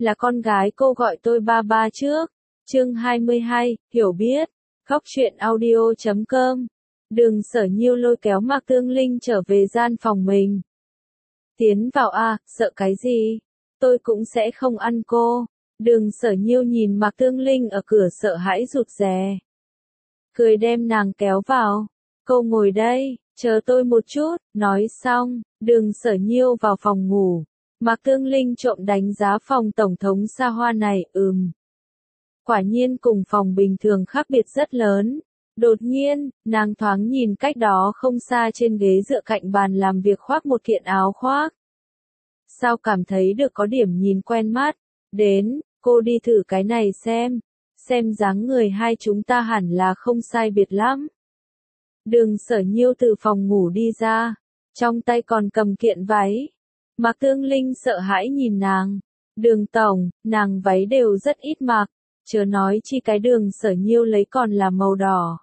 là con gái cô gọi tôi ba ba trước. Chương 22, hiểu biết. Khóc chuyện audio.com. Đường Sở Nhiêu lôi kéo Mạc Tương Linh trở về gian phòng mình. Tiến vào à, sợ cái gì? Tôi cũng sẽ không ăn cô. Đường Sở Nhiêu nhìn Mạc Tương Linh ở cửa sợ hãi rụt rè. Cười đem nàng kéo vào. Cô ngồi đây, chờ tôi một chút, nói xong, Đường Sở Nhiêu vào phòng ngủ. Mạc Tương Linh trộm đánh giá phòng tổng thống xa hoa này, Quả nhiên cùng phòng bình thường khác biệt rất lớn. Đột nhiên, nàng thoáng nhìn cách đó không xa trên ghế dựa cạnh bàn làm việc khoác một kiện áo khoác. Sao cảm thấy được có điểm nhìn quen mắt? Đến, cô đi thử cái này xem dáng người hai chúng ta hẳn là không sai biệt lắm. Đường Sở Nhiêu từ phòng ngủ đi ra, trong tay còn cầm kiện váy. Mạc Tương Linh sợ hãi nhìn nàng. Đường tổng, nàng váy đều rất ít mặc, chớ nói chi cái Đường Sở Nhiêu lấy còn là màu đỏ.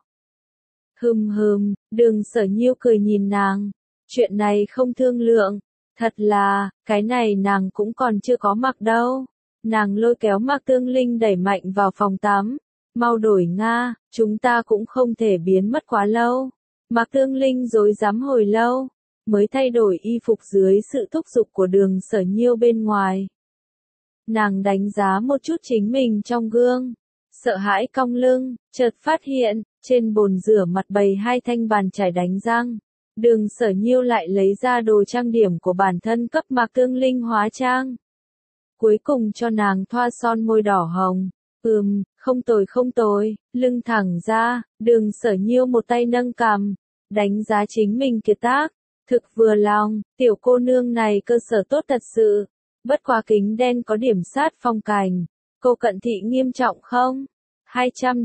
Đường Sở Nhiêu cười nhìn nàng. Chuyện này không thương lượng. Thật là, cái này nàng cũng còn chưa có mặc đâu. Nàng lôi kéo Mạc Tương Linh đẩy mạnh vào phòng tắm. Mau đổi Nga, chúng ta cũng không thể biến mất quá lâu. Mạc Tương Linh rối rắm hồi lâu, mới thay đổi y phục dưới sự thúc giục của Đường Sở Nhiêu bên ngoài. Nàng đánh giá một chút chính mình trong gương, sợ hãi cong lưng, chợt phát hiện, trên bồn rửa mặt bày hai thanh bàn chải đánh răng. Đường Sở Nhiêu lại lấy ra đồ trang điểm của bản thân cấp Mạc Tương Linh hóa trang. Cuối cùng cho nàng thoa son môi đỏ hồng. Không tồi, lưng thẳng ra, Đường Sở Nhiêu một tay nâng cằm, đánh giá chính mình kiệt tác, thực vừa lòng, tiểu cô nương này cơ sở tốt thật sự, bất quá kính đen có điểm sát phong cảnh, cô cận thị nghiêm trọng không? 200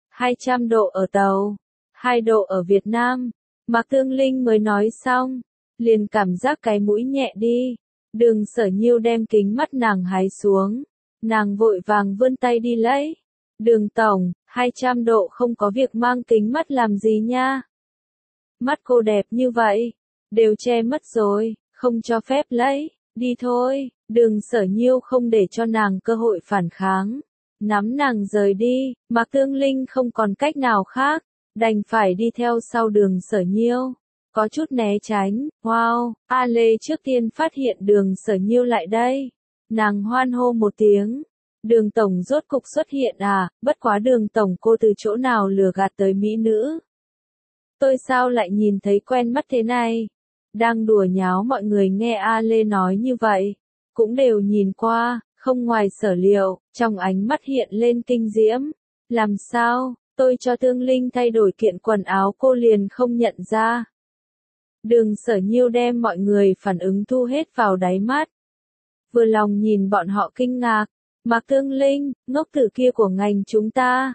độ ở tàu, 2 độ ở Việt Nam. Mạc Tương Linh mới nói xong, liền cảm giác cái mũi nhẹ đi. Đường Sở Nhiêu đem kính mắt nàng hái xuống, nàng vội vàng vươn tay đi lấy. Đường tổng, 200 độ không có việc mang kính mắt làm gì nha. Mắt cô đẹp như vậy, đều che mất rồi, không cho phép lấy, đi thôi. Đường Sở Nhiêu không để cho nàng cơ hội phản kháng, nắm nàng rời đi. Mạc Tương Linh không còn cách nào khác, đành phải đi theo sau Đường Sở Nhiêu. Có chút né tránh, wow, A Lê trước tiên phát hiện Đường Sở Nhiêu lại đây. Nàng hoan hô một tiếng. Đường tổng rốt cục xuất hiện à, bất quá Đường tổng cô từ chỗ nào lừa gạt tới mỹ nữ. Tôi sao lại nhìn thấy quen mắt thế này? Đang đùa nháo mọi người nghe A Lê nói như vậy, cũng đều nhìn qua, không ngoài sở liệu, trong ánh mắt hiện lên kinh diễm. Làm sao, tôi cho Tương Linh thay đổi kiện quần áo cô liền không nhận ra. Đường Sở Nhiêu đem mọi người phản ứng thu hết vào đáy mắt. Vừa lòng nhìn bọn họ kinh ngạc. Mạc Tương Linh, ngốc tử kia của ngành chúng ta.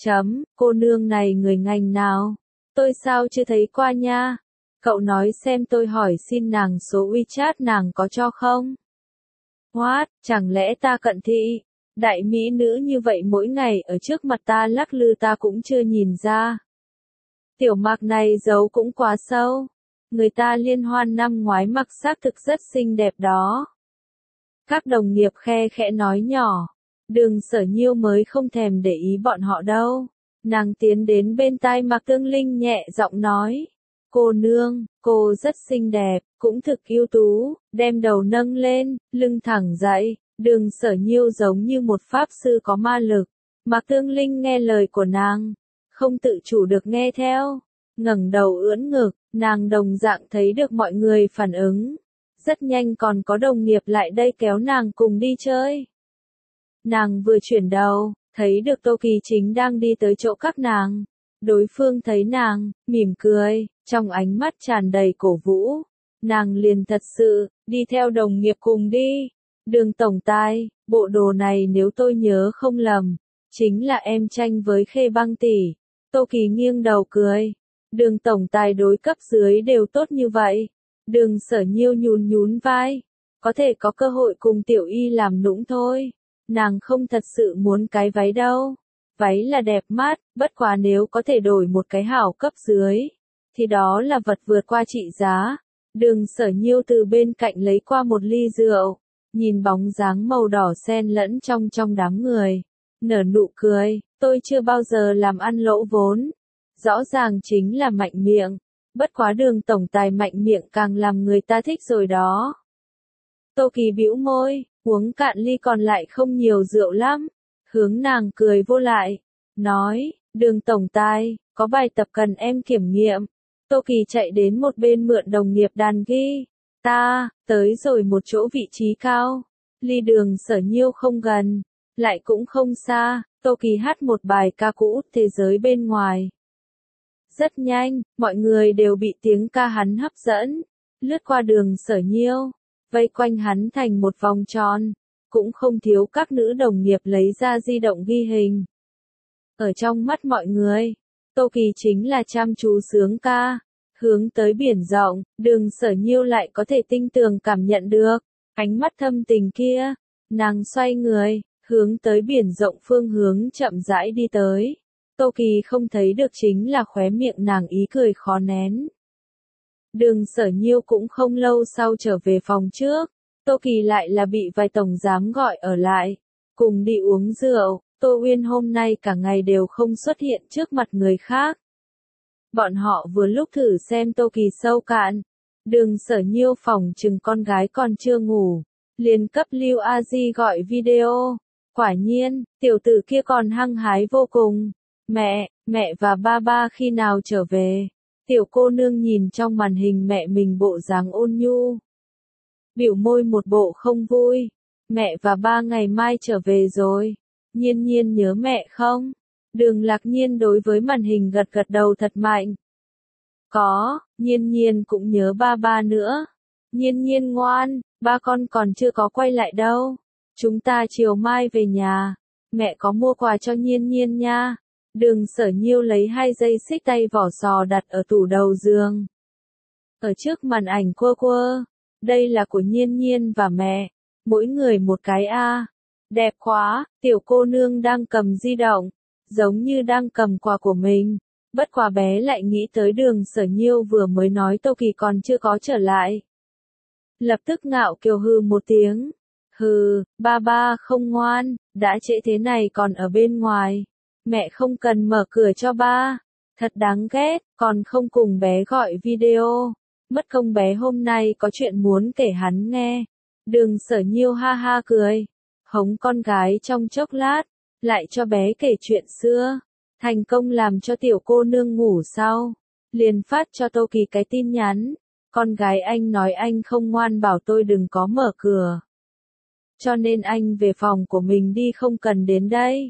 Cô nương này người ngành nào? Tôi sao chưa thấy qua nha? Cậu nói xem tôi hỏi xin nàng số WeChat nàng có cho không? What, chẳng lẽ ta cận thị? Đại mỹ nữ như vậy mỗi ngày ở trước mặt ta lắc lư ta cũng chưa nhìn ra. Tiểu Mạc này giấu cũng quá sâu. Người ta liên hoan năm ngoái mặc xác thực rất xinh đẹp đó. Các đồng nghiệp khe khẽ nói nhỏ. Đường Sở Nhiêu mới không thèm để ý bọn họ đâu. Nàng tiến đến bên tai Mạc Tương Linh nhẹ giọng nói. Cô nương, cô rất xinh đẹp, cũng thực ưu tú, đem đầu nâng lên, lưng thẳng dậy. Đường Sở Nhiêu giống như một pháp sư có ma lực. Mạc Tương Linh nghe lời của nàng, không tự chủ được nghe theo. Ngẩng đầu ưỡn ngực, nàng đồng dạng thấy được mọi người phản ứng. Rất nhanh còn có đồng nghiệp lại đây kéo nàng cùng đi chơi. Nàng vừa chuyển đầu, thấy được Tô Kỳ Chính đang đi tới chỗ các nàng. Đối phương thấy nàng, mỉm cười, trong ánh mắt tràn đầy cổ vũ. Nàng liền thật sự, đi theo đồng nghiệp cùng đi. Đường tổng tài, bộ đồ này nếu tôi nhớ không lầm, chính là em tranh với Khê Băng tỷ. Tô Kỳ nghiêng đầu cười. Đường tổng tài đối cấp dưới đều tốt như vậy. Đường Sở Nhiêu nhún vai. Có thể có cơ hội cùng Tiểu Y làm nũng thôi. Nàng không thật sự muốn cái váy đâu. Váy là đẹp mắt, bất quá nếu có thể đổi một cái hảo cấp dưới, thì đó là vật vượt qua trị giá. Đường Sở Nhiêu từ bên cạnh lấy qua một ly rượu. nhìn bóng dáng màu đỏ xen lẫn trong đám người. Nở nụ cười, tôi chưa bao giờ làm ăn lỗ vốn. Rõ ràng chính là mạnh miệng. Bất quá Đường tổng tài mạnh miệng càng làm người ta thích rồi đó. Tô Kỳ bĩu môi, uống cạn ly còn lại không nhiều rượu lắm. Hướng nàng cười vô lại. Nói, Đường tổng tài, có bài tập cần em kiểm nghiệm. Tô Kỳ chạy đến một bên mượn đồng nghiệp đàn ghi. Tới rồi một chỗ vị trí cao. Ly Đường Sở Nhiêu không gần, lại cũng không xa. Tô Kỳ hát một bài ca cũ thế giới bên ngoài. Rất nhanh, mọi người đều bị tiếng ca hắn hấp dẫn. Lướt qua Đường Sở Nhiêu, vây quanh hắn thành một vòng tròn. Cũng không thiếu các nữ đồng nghiệp lấy ra di động ghi hình. Ở trong mắt mọi người, Tô Kỳ chính là chăm chú sướng ca. Hướng tới biển rộng, Đường Sở Nhiêu lại có thể tinh tường cảm nhận được ánh mắt thâm tình kia. Nàng xoay người, hướng tới biển rộng phương hướng chậm rãi đi tới. Tô Kỳ không thấy được chính là khóe miệng nàng ý cười khó nén. Đường Sở Nhiêu cũng không lâu sau trở về phòng trước. Tô Kỳ lại là bị vài tổng giám gọi ở lại, cùng đi uống rượu. Tô Uyên hôm nay cả ngày đều không xuất hiện trước mặt người khác. Bọn họ vừa lúc thử xem Tô Kỳ sâu cạn. Đường Sở Nhiêu phòng chừng con gái còn chưa ngủ, liền cấp Lưu A Di gọi video. Quả nhiên, tiểu tử kia còn hăng hái vô cùng. Mẹ và ba khi nào trở về? Tiểu cô nương nhìn trong màn hình mẹ mình bộ dáng ôn nhu. Biểu môi một bộ không vui. Mẹ và ba ngày mai trở về rồi. Nhiên Nhiên nhớ mẹ không? Đường Lạc Nhiên đối với màn hình gật gật đầu thật mạnh. Có, Nhiên Nhiên cũng nhớ ba nữa. Nhiên Nhiên ngoan, ba con còn chưa có quay lại đâu. Chúng ta chiều mai về nhà. Mẹ có mua quà cho Nhiên Nhiên nha. Đường Sở Nhiêu lấy 2 dây xích tay vỏ sò đặt ở tủ đầu giường. Ở trước màn ảnh quơ. Đây là của Nhiên Nhiên và mẹ. Mỗi người một cái a. Đẹp quá, tiểu cô nương đang cầm di động. Giống như đang cầm quà của mình. Bất quá bé lại nghĩ tới Đường Sở Nhiêu vừa mới nói Tô Kỳ còn chưa có trở lại. Lập tức ngạo kiều hừ một tiếng. Hừ, ba không ngoan, đã trễ thế này còn ở bên ngoài. Mẹ không cần mở cửa cho ba. Thật đáng ghét, còn không cùng bé gọi video. Mất công bé hôm nay có chuyện muốn kể hắn nghe. Đường Sở Nhiêu ha ha cười. Hống con gái trong chốc lát, lại cho bé kể chuyện xưa. Thành công làm cho tiểu cô nương ngủ sau. Liền phát cho Tô Kỳ cái tin nhắn. Con gái anh nói anh không ngoan bảo tôi đừng có mở cửa. Cho nên anh về phòng của mình đi không cần đến đây.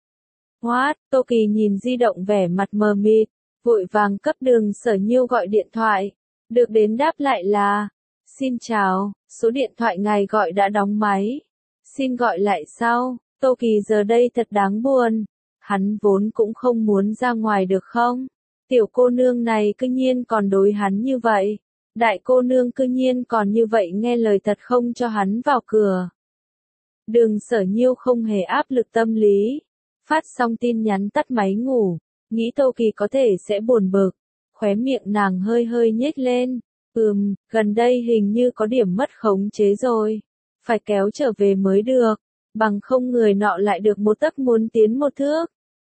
What? Tô Kỳ nhìn di động vẻ mặt mờ mịt, vội vàng cấp Đường Sở Nhiêu gọi điện thoại. Được đến đáp lại là, xin chào, số điện thoại ngài gọi đã đóng máy. Xin gọi lại sau. Tô Kỳ giờ đây thật đáng buồn. Hắn vốn cũng không muốn ra ngoài được không? Tiểu cô nương này cư nhiên còn đối hắn như vậy. Đại cô nương cư nhiên còn như vậy nghe lời thật không cho hắn vào cửa. Đường Sở Nhiêu không hề áp lực tâm lý. Phát xong tin nhắn tắt máy ngủ. Nghĩ Tô Kỳ có thể sẽ buồn bực. Khóe miệng nàng hơi nhếch lên. Gần đây hình như có điểm mất khống chế rồi. Phải kéo trở về mới được. Bằng không người nọ lại được một tấc muốn tiến một thước.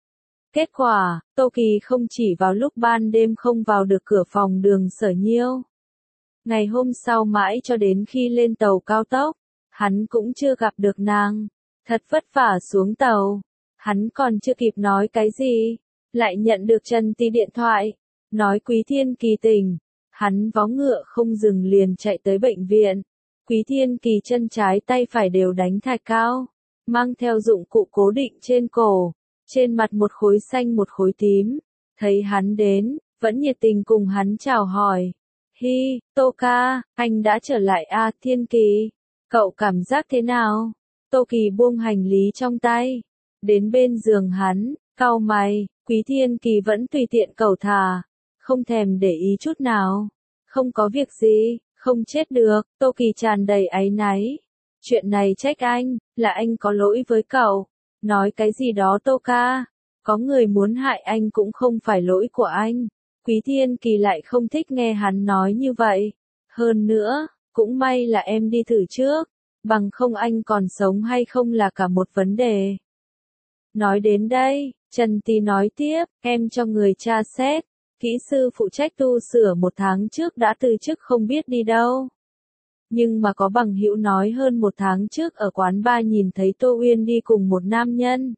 Kết quả, Tô Kỳ không chỉ vào lúc ban đêm không vào được cửa phòng Đường Sở Nhiêu. Ngày hôm sau mãi cho đến khi lên tàu cao tốc, hắn cũng chưa gặp được nàng. Thật vất vả xuống tàu. Hắn còn chưa kịp nói cái gì, lại nhận được Trần Ti điện thoại. Nói Quý Thiên Kỳ tỉnh. Hắn vó ngựa không dừng liền chạy tới bệnh viện. Quý Thiên Kỳ chân trái tay phải đều đánh thạch cao. Mang theo dụng cụ cố định trên cổ. Trên mặt một khối xanh một khối tím. Thấy hắn đến, vẫn nhiệt tình cùng hắn chào hỏi. Hi, Tô ca, anh đã trở lại à Thiên Kỳ. Cậu cảm giác thế nào? Tô Kỳ buông hành lý trong tay. Đến bên giường hắn, cau mày. Quý Thiên Kỳ vẫn tùy tiện cẩu thả. Không thèm để ý chút nào. Không có việc gì, không chết được. Tô Kỳ tràn đầy áy náy. Chuyện này trách anh, là anh có lỗi với cậu. Nói cái gì đó Tô ca. Có người muốn hại anh cũng không phải lỗi của anh. Quý Thiên Kỳ lại không thích nghe hắn nói như vậy. Hơn nữa, cũng may là em đi thử trước. bằng không anh còn sống hay không là cả một vấn đề. Nói đến đây, Trần Tý nói tiếp, em cho người tra xét, kỹ sư phụ trách tu sửa 1 tháng trước đã từ chức không biết đi đâu. Nhưng mà có bằng hữu nói hơn 1 tháng trước ở quán bar nhìn thấy Tô Uyên đi cùng một nam nhân.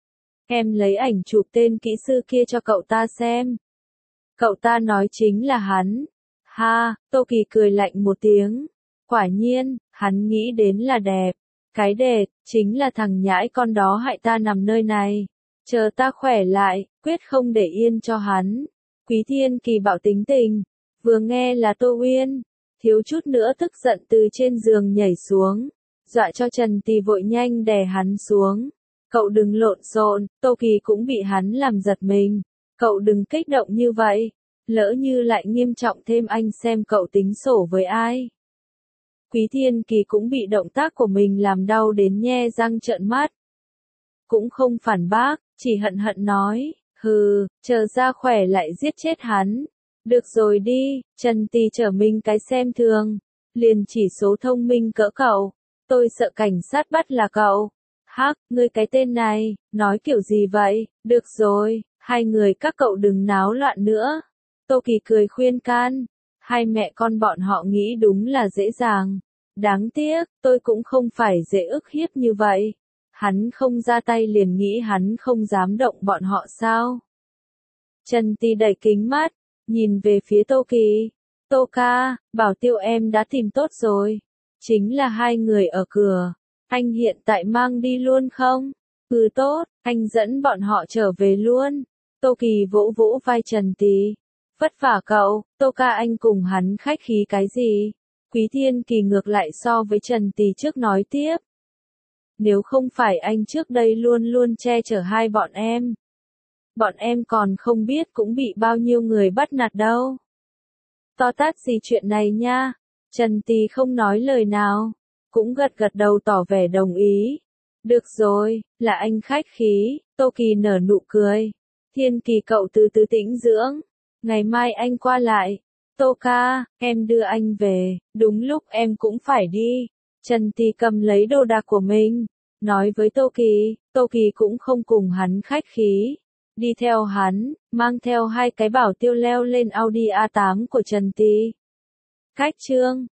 Em lấy ảnh chụp tên kỹ sư kia cho cậu ta xem. Cậu ta nói chính là hắn. Ha, Tô Kỳ cười lạnh một tiếng. Quả nhiên, hắn nghĩ đến là đẹp. Cái đẹp, chính là thằng nhãi con đó hại ta nằm nơi này. Chờ ta khỏe lại, quyết không để yên cho hắn. Quý Thiên Kỳ bạo tính tình. Vừa nghe là Tô Uyên, thiếu chút nữa tức giận từ trên giường nhảy xuống. Dọa cho Trần Tý vội nhanh đè hắn xuống. Cậu đừng lộn xộn, Tô Kỳ cũng bị hắn làm giật mình. Cậu đừng kích động như vậy. Lỡ như lại nghiêm trọng thêm anh xem cậu tính sổ với ai. Quý Thiên Kỳ cũng bị động tác của mình làm đau đến nhe răng trợn mắt. Cũng không phản bác, chỉ hận hận nói, hừ, chờ ra khỏe lại giết chết hắn. Được rồi đi, Trần Tý trở mình cái xem thường. Liền chỉ số thông minh cỡ cậu. Tôi sợ cảnh sát bắt là cậu. Hắc, ngươi cái tên này, nói kiểu gì vậy? Được rồi, hai người các cậu đừng náo loạn nữa. Tô Kỳ cười khuyên can. Hai mẹ con bọn họ nghĩ đúng là dễ dàng. Đáng tiếc, tôi cũng không phải dễ ức hiếp như vậy. Hắn không ra tay liền nghĩ hắn không dám động bọn họ sao? Trần Tý đẩy kính mắt, nhìn về phía Tô Kỳ. Tô ca, bảo tiêu em đã tìm tốt rồi. Chính là hai người ở cửa. Anh hiện tại mang đi luôn không? Ừ tốt, anh dẫn bọn họ trở về luôn. Tô Kỳ vỗ vỗ vai Trần Tý. Vất vả cậu, Tô ca anh cùng hắn khách khí cái gì? Quý Thiên Kỳ ngược lại so với Trần Tý trước nói tiếp. Nếu không phải anh trước đây luôn luôn che chở hai bọn em còn không biết cũng bị bao nhiêu người bắt nạt đâu. To tát gì chuyện này nha. Trần Tý không nói lời nào, cũng gật gật đầu tỏ vẻ đồng ý. Được rồi, là anh khách khí. Tô Kỳ nở nụ cười. Thiên Kỳ cậu từ từ tĩnh dưỡng. Ngày mai anh qua lại. Tô ca, em đưa anh về, đúng lúc em cũng phải đi. Trần Tý cầm lấy đồ đạc của mình, nói với Tô Kỳ cũng không cùng hắn khách khí. Đi theo hắn, mang theo hai cái bảo tiêu leo lên Audi A8 của Trần Tý. Cách chương